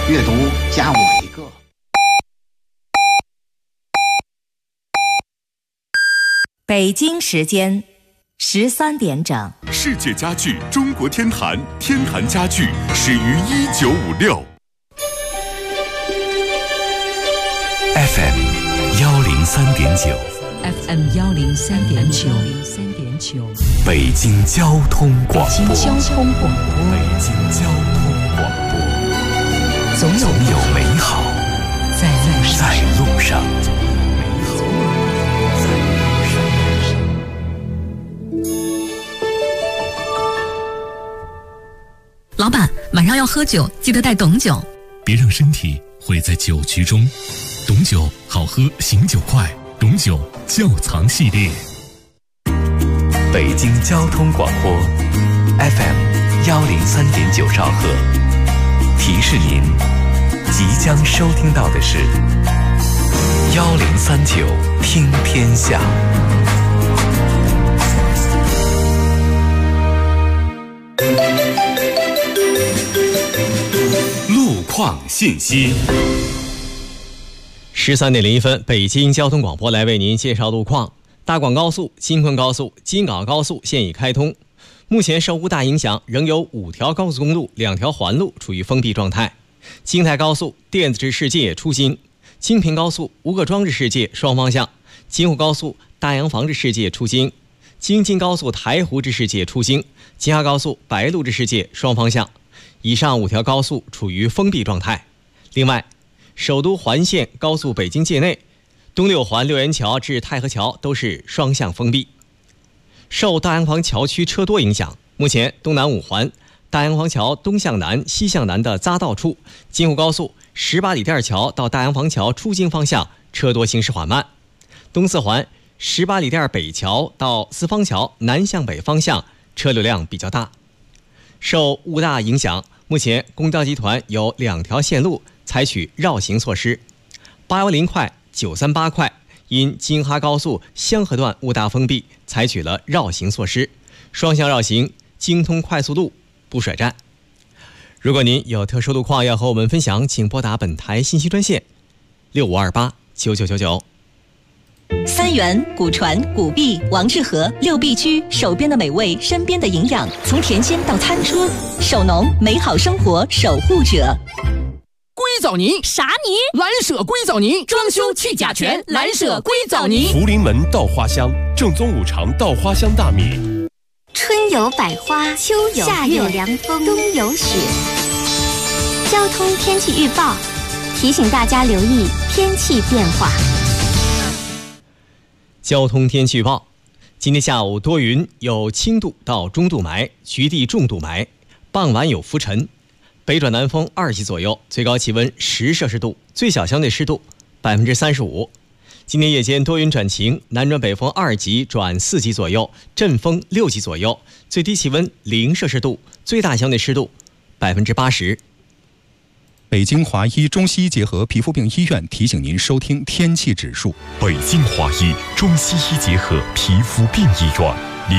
阅读加我一个。 北京时间13点整。 世界家具中国天坛，天坛家具始于1956。 FM 103.9。 FM 103.9， 北京交通广播。 北京交通广播。 北京交通广播。 总有美好在路上。 老板，晚上要喝酒，记得带董酒。 别让身体毁在酒局中。董酒好喝，醒酒快。董酒窖藏系列。 北京交通广播 FM 103.9兆赫，提示您即将收听到的是1039听天下。 路况信息。 13点01分，北京交通广播来为您介绍路况。大广高速、京昆高速、京港澳高速现已开通，目前受雾大影响，仍有5条高速公路、2条环路处于封闭状态。京台高速电子至世界出京，京平高速吴各庄至世界双方向，京沪高速大洋房至世界出京，京津高速台湖至世界出京，京哈高速白鹿至世界双方向。以上5条高速处于封闭状态。另外，首都环线高速北京界内，东六环六元桥至太和桥都是双向封闭。受大洋房桥区车多影响，目前东南5环大洋房桥东向南、西向南的匝道处，京沪高速18里店桥到大洋房桥出京方向车多行驶缓慢。东4环18里店北桥到四方桥南向北方向车流量比较大。受雾大影响，目前公交集团有2条线路采取绕行措施，810快、938快因京哈高速香河段雾大封闭，采取了绕行措施，双向绕行，京通快速路不甩站。如果您有特殊路况要和我们分享，请拨打本台信息专线65289999。 三元、古传、古壁、王致和6必居，手边的美味，身边的营养，从甜心到餐桌，手农美好生活守护者。 硅藻泥啥泥？ 蓝舍硅藻泥，装修去甲醛，蓝舍硅藻泥。 福临门稻花香，正宗5常稻花香大米。 春有百花，秋有夏有凉风，冬有雪。交通天气预报提醒大家留意天气变化。 交通天气预报：今天下午多云，有轻度到中度霾，局地重度霾，傍晚有浮尘，北转南风2级左右，最高气温10摄氏度，最小相对湿度35%。今天夜间多云转晴，南转北风2级转4级左右，阵风6级左右，最低气温0摄氏度，最大相对湿度80%。 北京华医中西医结合皮肤病医院提醒您收听天气指数。 北京华医中西医结合皮肤病医院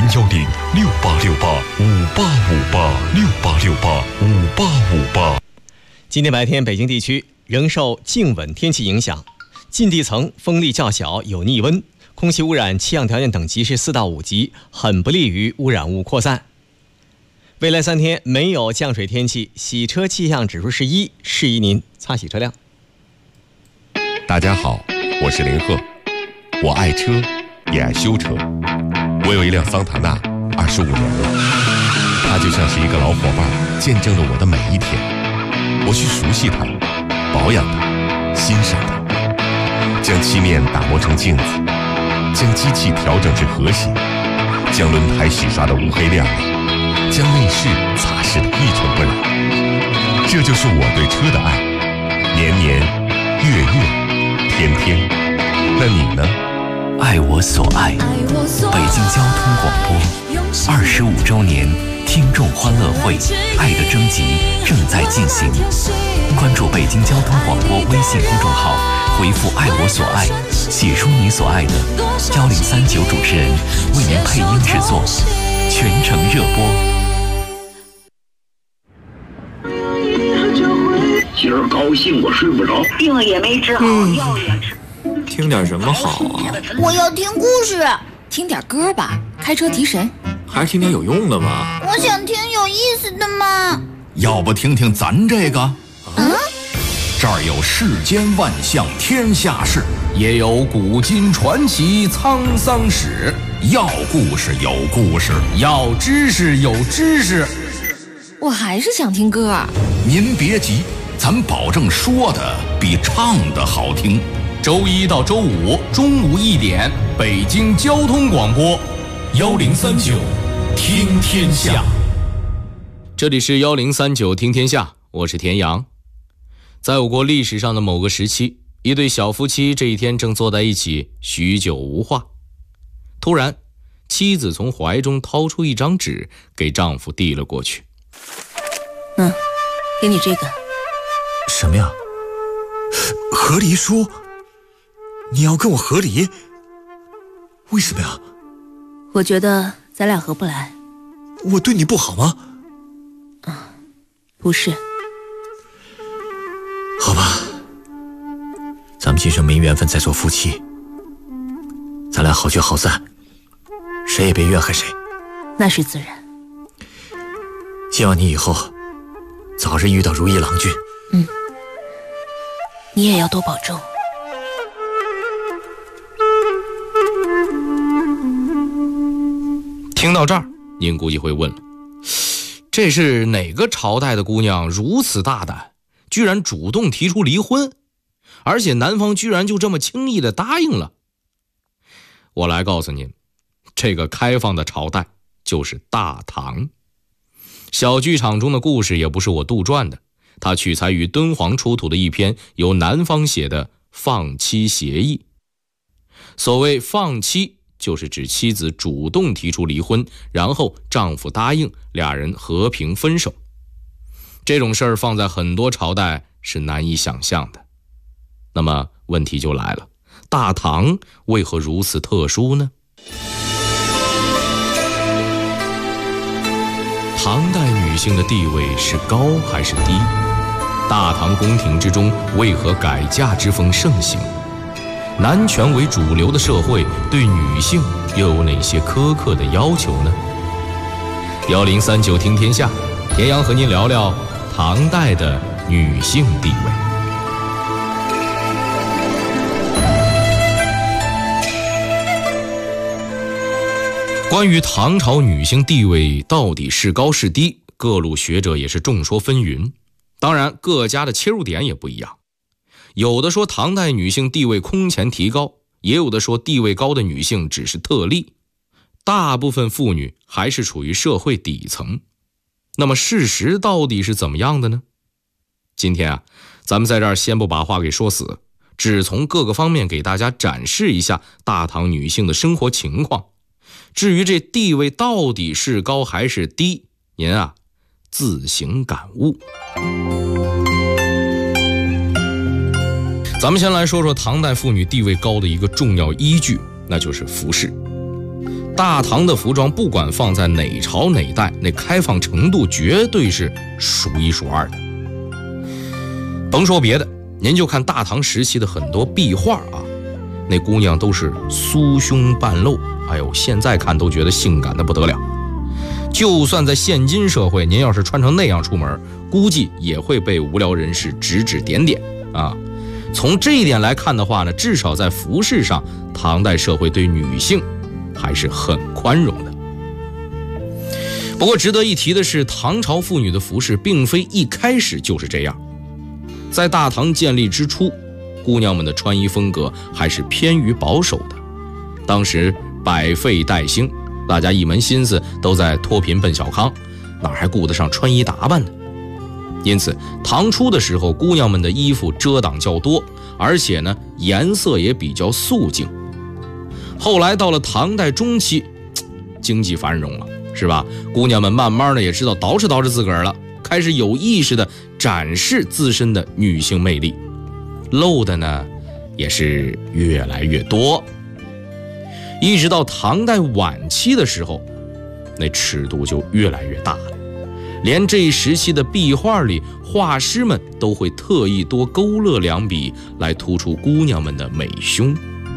，010686858585868585858。 今天白天北京地区仍受静稳天气影响，近地层风力较小，有逆温，空气污染气象条件等级是4到5级，很不利于污染物扩散。未来3天没有降水天气，洗车气象指数是1，适宜您擦洗车辆。 大家好，我是林鹤，我爱车，也爱修车。我有一辆桑塔纳，25年了，它就像是一个老伙伴，见证了我的每一天。我去熟悉它，保养它，欣赏它，将漆面打磨成镜子，将机器调整至和谐，将轮胎洗刷得乌黑亮丽，将内饰擦拭得一尘不染。这就是我对车的爱，年年月月天天。那你呢？ 爱我所爱，北京交通广播25周年听众欢乐会爱的征集正在进行，关注北京交通广播微信公众号，回复爱我所爱，写出你所爱的，1039主持人为您配音制作，全程热播。 9 今儿高兴我睡不着， 病也没治好，药也吃。 听点什么好啊？ 我要听故事。 听点歌吧，开车提神。 还是听点有用的吧。 我想听有意思的嘛。 要不听听咱这个？这儿有世间万象天下事，也有古今传奇沧桑史。要故事有故事，要知识有知识。 我还是想听歌。 您别急，咱保证说的比唱的好听。周一到周五中午1点，北京交通广播1039听天下。 这里是1039听天下，我是田阳。在我国历史上的某个时期，一对小夫妻这一天正坐在一起，许久无话。突然，妻子从怀中掏出一张纸，给丈夫递了过去。 给你这个。 什么呀？和离书？你要跟我和离？为什么呀？ 我觉得咱俩合不来。 我对你不好吗？ 不是。 好吧，咱们今生没缘分再做夫妻，咱俩好聚好散，谁也别怨恨谁。 那是自然。 希望你以后早日遇到如意郎君。 你也要多保重。 听到这儿，您估计会问了，这是哪个朝代的姑娘如此大胆，居然主动提出离婚，而且男方居然就这么轻易的答应了？我来告诉您，这个开放的朝代就是大唐。小剧场中的故事也不是我杜撰的，它取材于敦煌出土的一篇由男方写的放妻协议。所谓放妻，就是指妻子主动提出离婚，然后丈夫答应，俩人和平分手。这种事儿放在很多朝代是难以想象的。那么问题就来了，大唐为何如此特殊呢？唐代女性的地位是高还是低？大唐宫廷之中为何改嫁之风盛行？男权为主流的社会对女性又有哪些苛刻的要求呢？1039听天下，田阳和您聊聊唐代的女性地位。关于唐朝女性地位到底是高是低，各路学者也是众说纷纭，当然各家的切入点也不一样。有的说唐代女性地位空前提高，也有的说地位高的女性只是特例，大部分妇女还是处于社会底层。那么事实到底是怎么样的呢？今天咱们在这儿先不把话给说死，只从各个方面给大家展示一下大唐女性的生活情况。至于这地位到底是高还是低，您自行感悟。咱们先来说说唐代妇女地位高的一个重要依据，那就是服饰。大唐的服装不管放在哪朝哪代，那开放程度绝对是数一数二的。甭说别的，您就看大唐时期的很多壁画那姑娘都是酥胸半露，哎呦，现在看都觉得性感的不得了。就算在现今社会，您要是穿成那样出门，估计也会被无聊人士指指点点从这一点来看的话呢，至少在服饰上，唐代社会对女性还是很宽容的。不过值得一提的是，唐朝妇女的服饰并非一开始就是这样。在大唐建立之初，姑娘们的穿衣风格还是偏于保守的。当时百废待兴，大家一门心思都在脱贫奔小康，哪还顾得上穿衣打扮呢？因此唐初的时候，姑娘们的衣服遮挡较多，而且呢颜色也比较素净。后来到了唐代中期，经济繁荣了，是吧？姑娘们慢慢的也知道捯饬自个儿了，开始有意识的展示自身的女性魅力，露的呢也是越来越多。一直到唐代晚期的时候，那尺度就越来越大了。 连这一时期的壁画里，画师们都会特意多勾勒两笔，来突出姑娘们的美胸。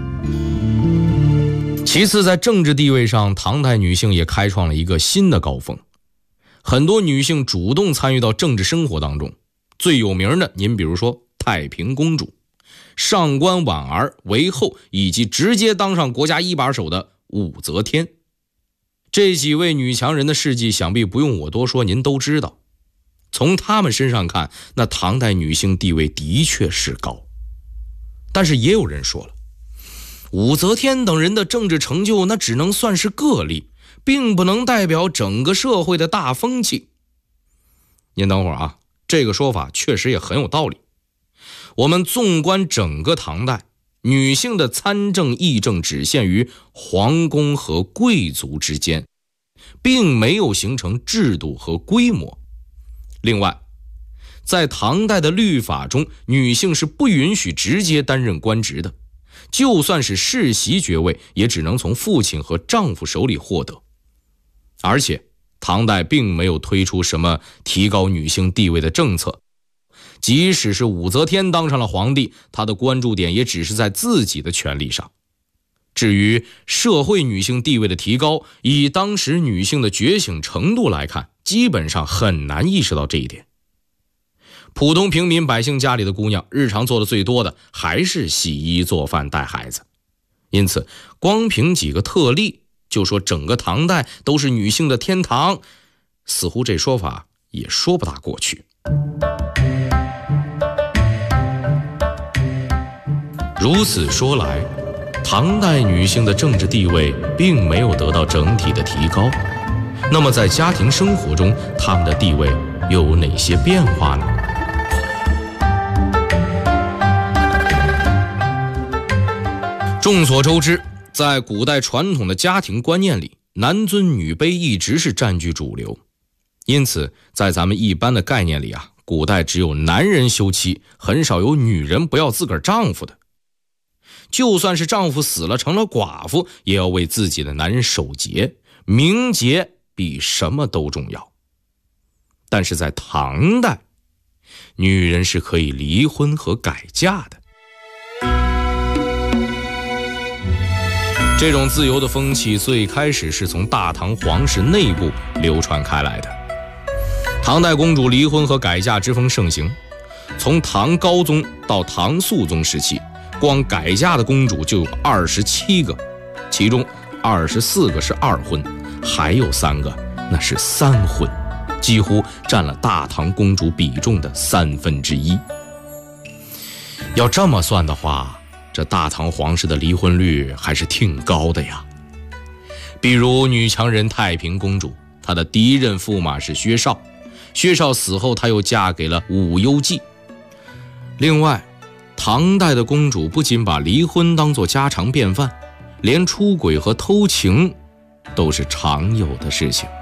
其次，在政治地位上，唐代女性也开创了一个新的高峰，很多女性主动参与到政治生活当中。最有名的，您比如说太平公主、上官婉儿、韦后，以及直接当上国家一把手的武则天。这几位女强人的事迹，想必不用我多说，您都知道。从她们身上看，那唐代女性地位的确是高。但是也有人说了，武则天等人的政治成就，那只能算是个例，并不能代表整个社会的大风气。您等会儿啊，这个说法确实也很有道理。我们纵观整个唐代，女性的参政议政只限于皇宫和贵族之间，并没有形成制度和规模。另外，在唐代的律法中，女性是不允许直接担任官职的，就算是世袭爵位，也只能从父亲和丈夫手里获得。而且唐代并没有推出什么提高女性地位的政策，即使是武则天当上了皇帝，她的关注点也只是在自己的权利上。至于社会女性地位的提高，以当时女性的觉醒程度来看，基本上很难意识到这一点。普通平民百姓家里的姑娘，日常做的最多的还是洗衣做饭带孩子。因此光凭几个特例就说整个唐代都是女性的天堂，似乎这说法也说不大过去。如此说来，唐代女性的政治地位并没有得到整体的提高。那么在家庭生活中，她们的地位又有哪些变化呢？众所周知，在古代传统的家庭观念里，男尊女卑一直是占据主流。因此在咱们一般的概念里啊，古代只有男人休妻，很少有女人不要自个儿丈夫的。就算是丈夫死了成了寡妇，也要为自己的男人守节，名节比什么都重要。但是在唐代，女人是可以离婚和改嫁的。这种自由的风气最开始是从大唐皇室内部流传开来的。唐代公主离婚和改嫁之风盛行，从唐高宗到唐肃宗时期，光改嫁的公主就有27个，其中24个是二婚，还有3个那是三婚，几乎占了大唐公主比重的1/3。要这么算的话，这大唐皇室的离婚率还是挺高的呀。比如女强人太平公主，她的第一任驸马是薛绍，薛绍死后她又嫁给了武攸暨。另外，唐代的公主不仅把离婚当作家常便饭，连出轨和偷情都是常有的事情。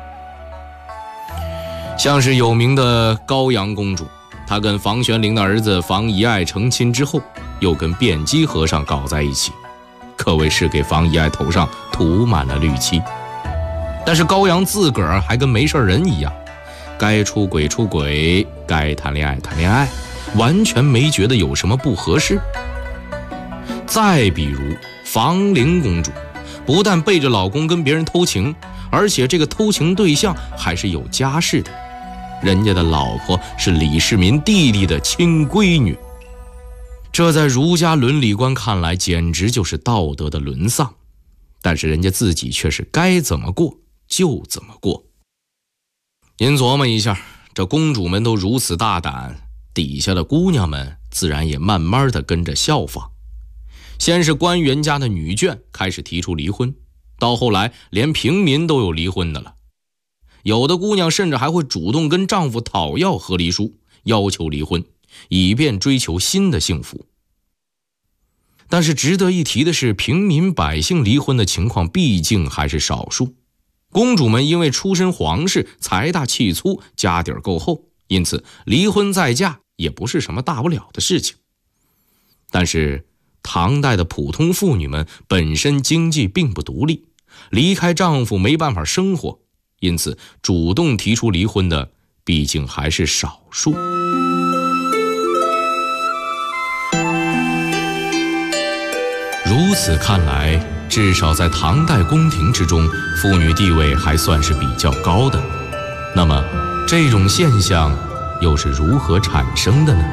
像是有名的高阳公主，她跟房玄龄的儿子房遗爱成亲之后，又跟辩机和尚搞在一起，可谓是给房遗爱头上涂满了绿漆。但是高阳自个儿还跟没事人一样，该出轨出轨，该谈恋爱谈恋爱，完全没觉得有什么不合适。再比如房陵公主，不但背着老公跟别人偷情，而且这个偷情对象还是有家室的，人家的老婆是李世民弟弟的亲闺女。这在儒家伦理观看来简直就是道德的沦丧，但是人家自己却是该怎么过就怎么过。您琢磨一下，这公主们都如此大胆，底下的姑娘们自然也慢慢的跟着效仿。先是官员家的女眷开始提出离婚，到后来连平民都有离婚的了。有的姑娘甚至还会主动跟丈夫讨要和离书，要求离婚，以便追求新的幸福。但是值得一提的是，平民百姓离婚的情况毕竟还是少数。公主们因为出身皇室，财大气粗，家底儿够厚，因此离婚再嫁也不是什么大不了的事情。但是唐代的普通妇女们本身经济并不独立，离开丈夫没办法生活，因此主动提出离婚的毕竟还是少数。如此看来，至少在唐代宫廷之中，妇女地位还算是比较高的。那么，这种现象又是如何产生的呢？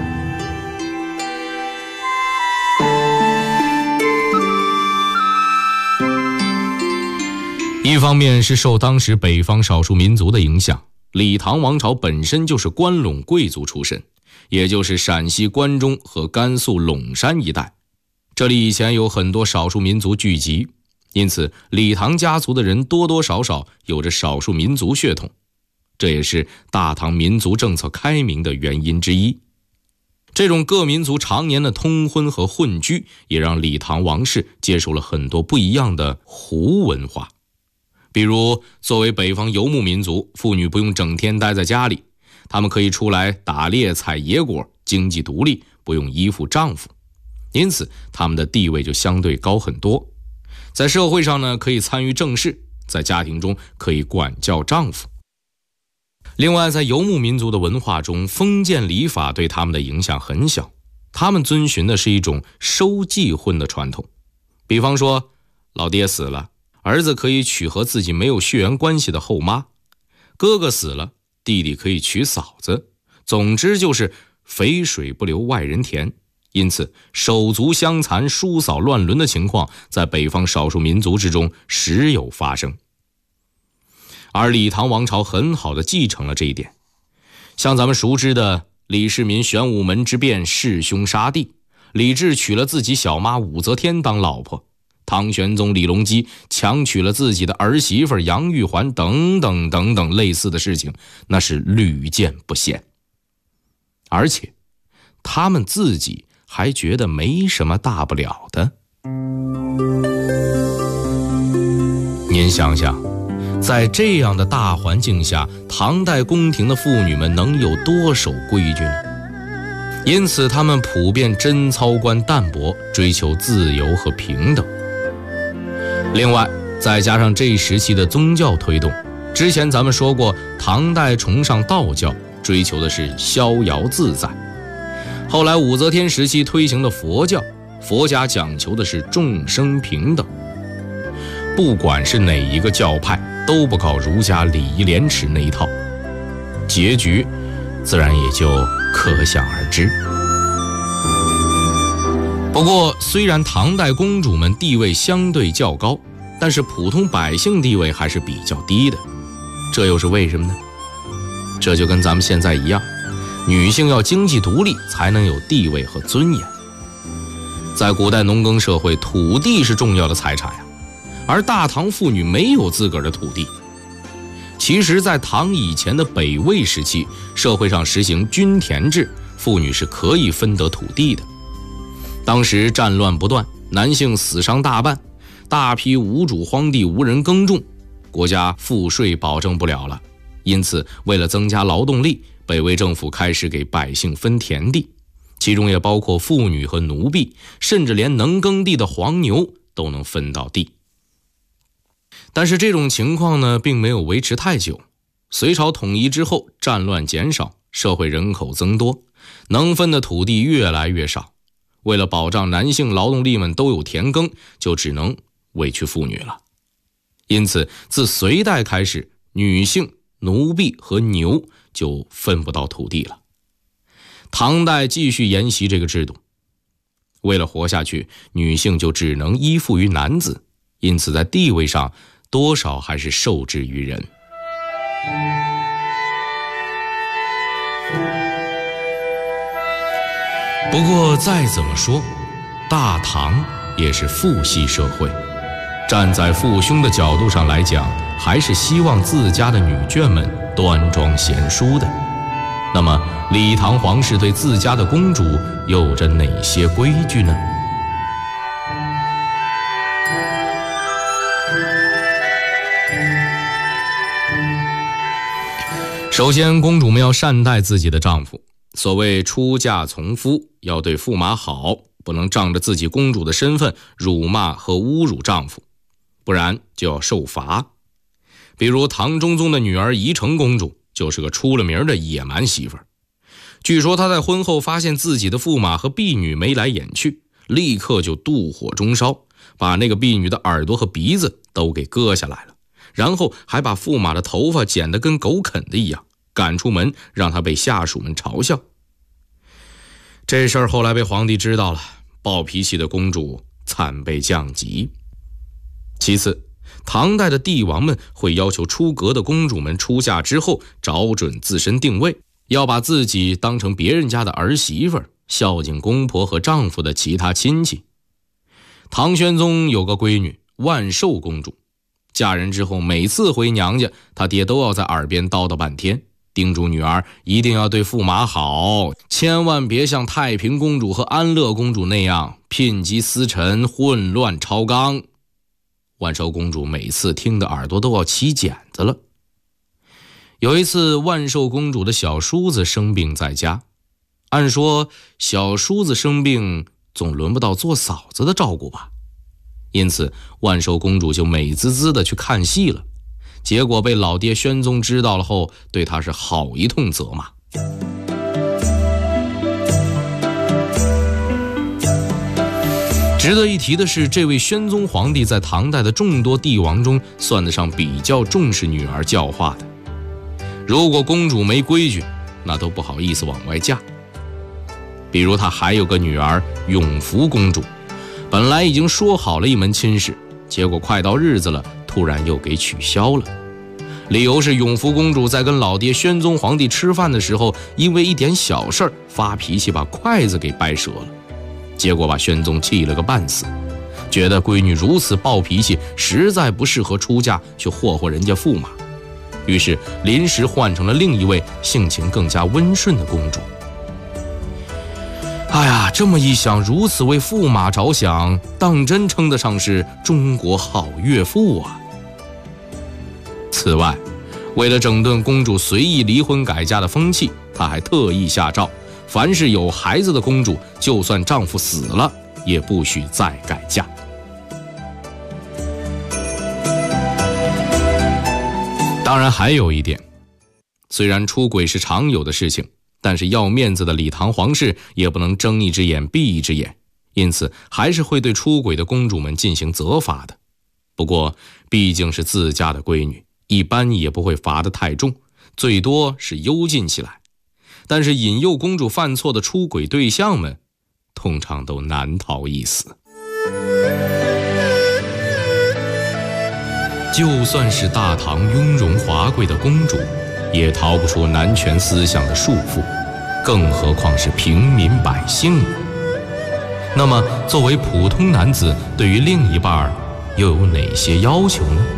一方面是受当时北方少数民族的影响，李唐王朝本身就是关陇贵族出身，也就是陕西关中和甘肃陇山一带。这里以前有很多少数民族聚集，因此李唐家族的人多多少少有着少数民族血统，这也是大唐民族政策开明的原因之一。这种各民族常年的通婚和混居，也让李唐王室接受了很多不一样的胡文化。比如作为北方游牧民族，妇女不用整天待在家里，她们可以出来打猎采野果，经济独立，不用依附丈夫，因此她们的地位就相对高很多。在社会上呢，可以参与政事，在家庭中可以管教丈夫。另外，在游牧民族的文化中，封建礼法对他们的影响很小，他们遵循的是一种收继婚的传统。比方说，老爹死了，儿子可以娶和自己没有血缘关系的后妈，哥哥死了，弟弟可以娶嫂子，总之就是肥水不流外人田。因此手足相残、叔嫂乱伦的情况在北方少数民族之中时有发生，而李唐王朝很好地继承了这一点。像咱们熟知的李世民玄武门之变弑兄杀弟，李治娶了自己小妈武则天当老婆，唐玄宗李隆基强娶了自己的儿媳妇杨玉环，等等等等类似的事情，那是屡见不鲜。而且他们自己还觉得没什么大不了的。您想想，在这样的大环境下，唐代宫廷的妇女们能有多守规矩呢？因此他们普遍贞操观淡薄，追求自由和平等。另外再加上这一时期的宗教推动，之前咱们说过，唐代崇尚道教，追求的是逍遥自在。后来武则天时期推行的佛教，佛家讲求的是众生平等。不管是哪一个教派，都不搞儒家礼义廉耻那一套，结局自然也就可想而知。不过虽然唐代公主们地位相对较高，但是普通百姓地位还是比较低的，这又是为什么呢？这就跟咱们现在一样，女性要经济独立才能有地位和尊严。在古代农耕社会，土地是重要的财产呀，而大唐妇女没有自个儿的土地。其实在唐以前的北魏时期，社会上实行均田制，妇女是可以分得土地的。当时战乱不断，男性死伤大半，大批无主荒地无人耕种，国家赋税保证不了了。因此为了增加劳动力，北魏政府开始给百姓分田地，其中也包括妇女和奴婢，甚至连能耕地的黄牛都能分到地。但是这种情况呢，并没有维持太久。隋朝统一之后，战乱减少，社会人口增多，能分的土地越来越少。为了保障男性劳动力们都有田耕，就只能委屈妇女了。因此自隋代开始，女性、奴婢和牛就分不到土地了。唐代继续沿袭这个制度，为了活下去，女性就只能依附于男子，因此在地位上多少还是受制于人。不过再怎么说，大唐也是父系社会，站在父兄的角度上来讲，还是希望自家的女眷们端庄贤淑的。那么李唐皇室对自家的公主有着哪些规矩呢？首先，公主们要善待自己的丈夫，所谓出嫁从夫，要对驸马好，不能仗着自己公主的身份辱骂和侮辱丈夫，不然就要受罚。比如唐中宗的女儿宜城公主就是个出了名的野蛮媳妇儿。据说他在婚后发现自己的驸马和婢女眉来眼去，立刻就妒火中烧，把那个婢女的耳朵和鼻子都给割下来了，然后还把驸马的头发剪得跟狗啃的一样，赶出门，让他被下属们嘲笑。这事儿后来被皇帝知道了，暴脾气的公主惨被降级。其次，唐代的帝王们会要求出阁的公主们出嫁之后找准自身定位，要把自己当成别人家的儿媳妇，孝敬公婆和丈夫的其他亲戚。唐玄宗有个闺女万寿公主，嫁人之后每次回娘家，她爹都要在耳边叨叨半天，叮嘱女儿一定要对驸马好，千万别像太平公主和安乐公主那样聘集私臣，混乱超纲。万寿公主每次听的耳朵都要起茧子了。有一次，万寿公主的小叔子生病在家，按说小叔子生病总轮不到做嫂子的照顾吧，因此万寿公主就美滋滋的去看戏了，结果被老爹宣宗知道了后，对她是好一通责骂。值得一提的是，这位宣宗皇帝在唐代的众多帝王中算得上比较重视女儿教化的，如果公主没规矩，那都不好意思往外嫁。比如他还有个女儿永福公主，本来已经说好了一门亲事，结果快到日子了，突然又给取消了。理由是永福公主在跟老爹宣宗皇帝吃饭的时候，因为一点小事发脾气，把筷子给掰折了，结果把宣宗气了个半死，觉得闺女如此暴脾气，实在不适合出嫁去霍霍人家驸马，于是临时换成了另一位性情更加温顺的公主。哎呀，这么一想，如此为驸马着想，当真称得上是中国好岳父啊。此外，为了整顿公主随意离婚改嫁的风气，他还特意下诏，凡是有孩子的公主，就算丈夫死了，也不许再改嫁。当然还有一点，虽然出轨是常有的事情，但是要面子的李唐皇室也不能睁一只眼闭一只眼，因此还是会对出轨的公主们进行责罚的。不过毕竟是自家的闺女，一般也不会罚得太重，最多是幽禁起来。但是引诱公主犯错的出轨对象们，通常都难逃一死。就算是大唐雍容华贵的公主，也逃不出男权思想的束缚，更何况是平民百姓呢？那么作为普通男子，对于另一半又有哪些要求呢？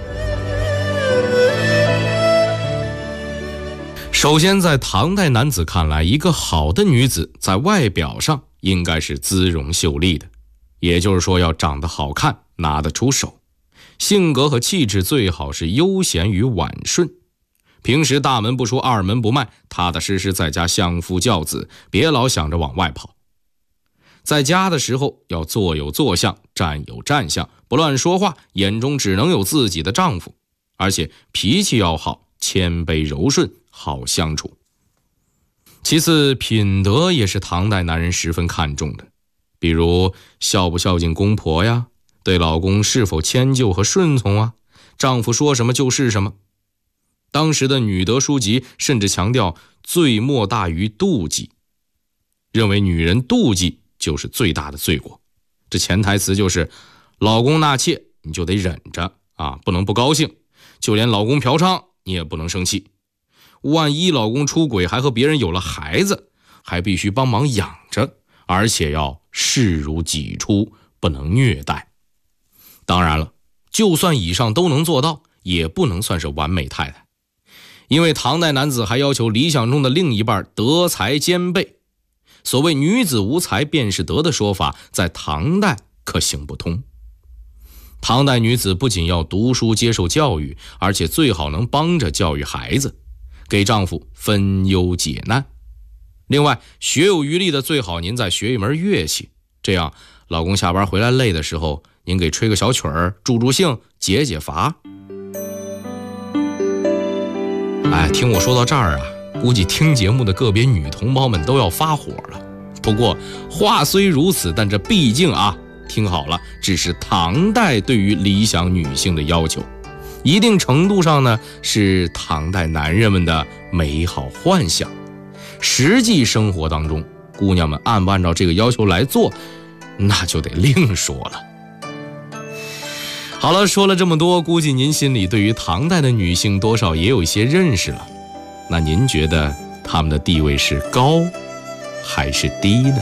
首先，在唐代男子看来，一个好的女子在外表上应该是姿容秀丽的，也就是说要长得好看，拿得出手，性格和气质最好是悠闲与婉顺，平时大门不出二门不迈，踏踏实实在家相夫教子，别老想着往外跑。在家的时候要坐有坐相，站有站相，不乱说话，眼中只能有自己的丈夫，而且脾气要好，谦卑柔顺，好相处。其次，品德也是唐代男人十分看重的，比如孝不孝敬公婆呀，对老公是否迁就和顺从啊，丈夫说什么就是什么。当时的女德书籍甚至强调罪莫大于妒忌，认为女人妒忌就是最大的罪过。这潜台词就是老公纳妾你就得忍着啊，不能不高兴，就连老公嫖娼你也不能生气，万一老公出轨还和别人有了孩子，还必须帮忙养着，而且要视如己出，不能虐待。当然了，就算以上都能做到，也不能算是完美太太，因为唐代男子还要求理想中的另一半德才兼备。所谓女子无才便是德的说法，在唐代可行不通。唐代女子不仅要读书接受教育，而且最好能帮着教育孩子，给丈夫分忧解难。另外，学有余力的最好您再学一门乐器，这样老公下班回来累的时候，您给吹个小曲儿，助助兴，解解乏。 哎，听我说到这儿啊，估计听节目的个别女同胞们都要发火了。不过话虽如此，但这毕竟啊，听好了，只是唐代对于理想女性的要求，一定程度上呢是唐代男人们的美好幻想。实际生活当中，姑娘们按不按照这个要求来做，那就得另说了。好了，说了这么多，估计您心里对于唐代的女性多少也有一些认识了。那您觉得她们的地位是高还是低呢？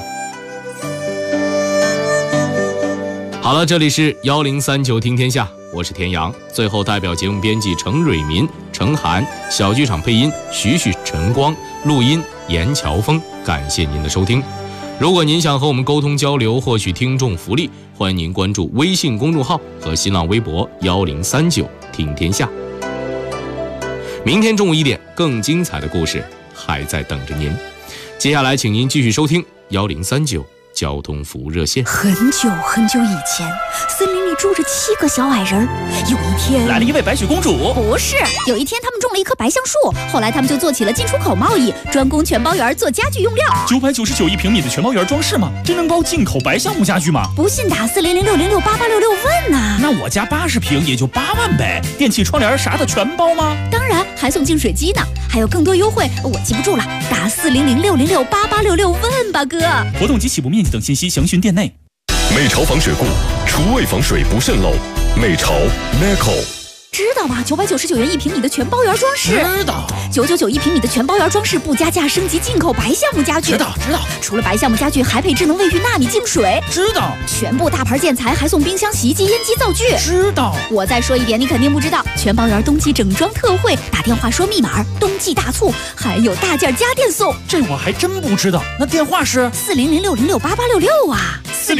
好了，这里是1039听天下，我是田阳。最后代表节目编辑程蕊民、程涵，小剧场配音徐徐、陈光，录音严乔峰，感谢您的收听。如果您想和我们沟通交流，获取听众福利，欢迎您关注微信公众号和新浪微博1039听天下。明天中午1点，更精彩的故事还在等着您。接下来请您继续收听1039交通服务热线。 很久很久以前，森林里住着7个小矮人。有一天， 来了一位白雪公主。 不是，有一天他们种了一棵白橡树，后来他们就做起了进出口贸易，专攻全包园做家具用料。 999一平米的全包园装饰吗？真能包进口白橡木家具吗？ 不信打40060688866问呐。 那我家80平也就8万呗。电器窗帘啥的全包吗？ 当然，还送净水机呢，还有更多优惠，我记不住了，打40060688866问吧，哥。 活动及起步面积等信息详询店内。 美潮防水固，厨卫防水不渗漏。美潮 Neco。 知道吗？999元一平米的全包园装饰。 知道。 999一平米的全包园装饰不加价升级进口白橡木家具。 知道。 除了白橡木家具，还配智能卫浴纳米净水。 知道。 全部大牌建材还送冰箱、洗衣机、烟机、灶具。 知道。 我再说一点，你肯定不知道，全包园冬季整装特惠，打电话说密码，冬季大促，还有大件家电送。 这我还真不知道。那电话是 40060688866啊。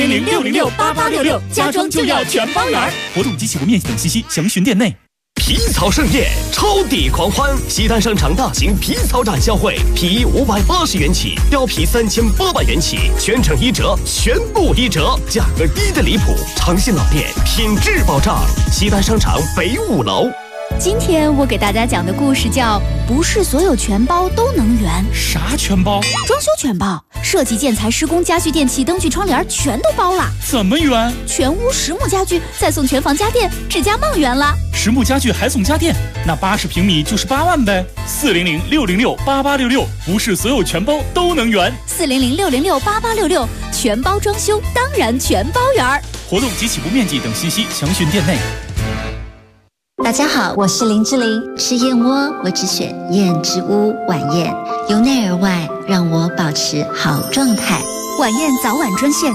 40060688866，家装就要全包园。活动及起步面积等信息详询店内。 皮草盛宴，超抵狂欢！西单商场大型皮草展销会，皮衣580元起，貂皮3800元起，全程1折，全部1折，价格低的离谱。诚信老店，品质保障。西单商场北5楼。 今天我给大家讲的故事叫《不是所有全包都能圆》。 啥全包？ 装修全包，设计、建材、施工、家具、电器、灯具、窗帘全都包了。 怎么圆？ 全屋实木家具，再送全房家电，指甲梦圆了。 实木家具还送家电，那80平米就是8万呗。40060688866，不是所有全包都能圆。 40060688866，全包装修当然全包圆。 活动及起步面积等信息详询店内。 大家好，我是林志玲。吃燕窝，我只选燕之屋晚宴，由内而外让我保持好状态。 晚宴早晚专线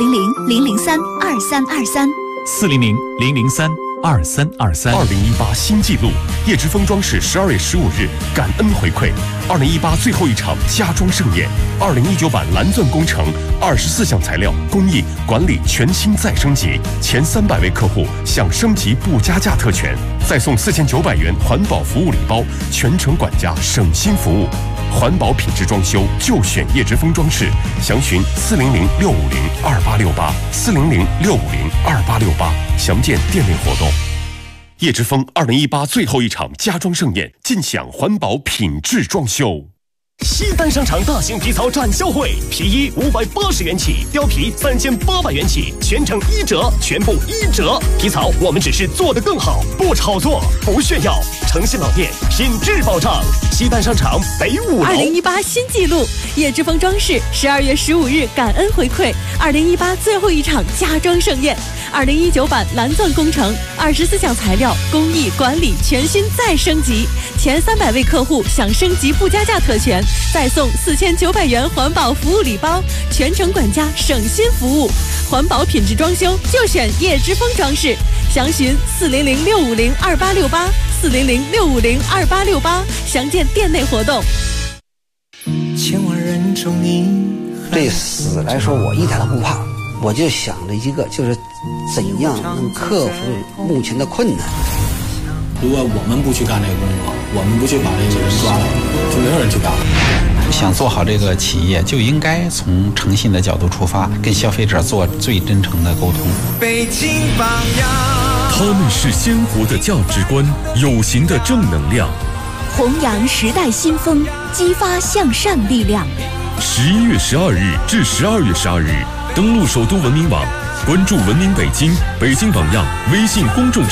400-003-2323。 400-003-2323。 2018新纪录，叶之峰装饰12月15日感恩回馈，2018最后一场家装盛宴，2019版蓝钻工程24项材料工艺管理全新再升级，前300位客户享升级不加价特权，再送4900元环保服务礼包，全程管家省心服务。环保品质装修就选叶之峰装饰，详询400-650-2868，400-650-2868，详见店内活动。叶之峰2018最后一场家装盛宴，尽享环保品质装修。 西单商场大型皮草展销会，皮衣580元起，貂皮3800元起，全程1折，全部1折。皮草我们只是做得更好，不炒作，不炫耀。诚信老店，品质保障。西单商场北5楼。 2018新纪录，叶之峰装饰12月15日感恩回馈，2018最后一场家装盛宴，2019版蓝钻工程24项材料工艺管理全新再升级，前300位客户享升级不加价特权，再送4900元环保服务礼包，全程管家省心服务。环保品质装修就选叶之峰装饰，详询400-650-2868，400-650-2868，详见店内活动。 对死来说，我一点都不怕，我就想着一个，就是怎样能克服目前的困难。 如果我们不去干这个工作，我们不去把这个人抓了，就没有人去干了。 想做好这个企业，就应该从诚信的角度出发，跟消费者做最真诚的沟通。 北京榜样， 他们是鲜活的价值观，有形的正能量。 弘扬时代新风，激发向上力量。 11月12日至12月12日，登录首都文明网，关注文明北京、北京榜样微信公众账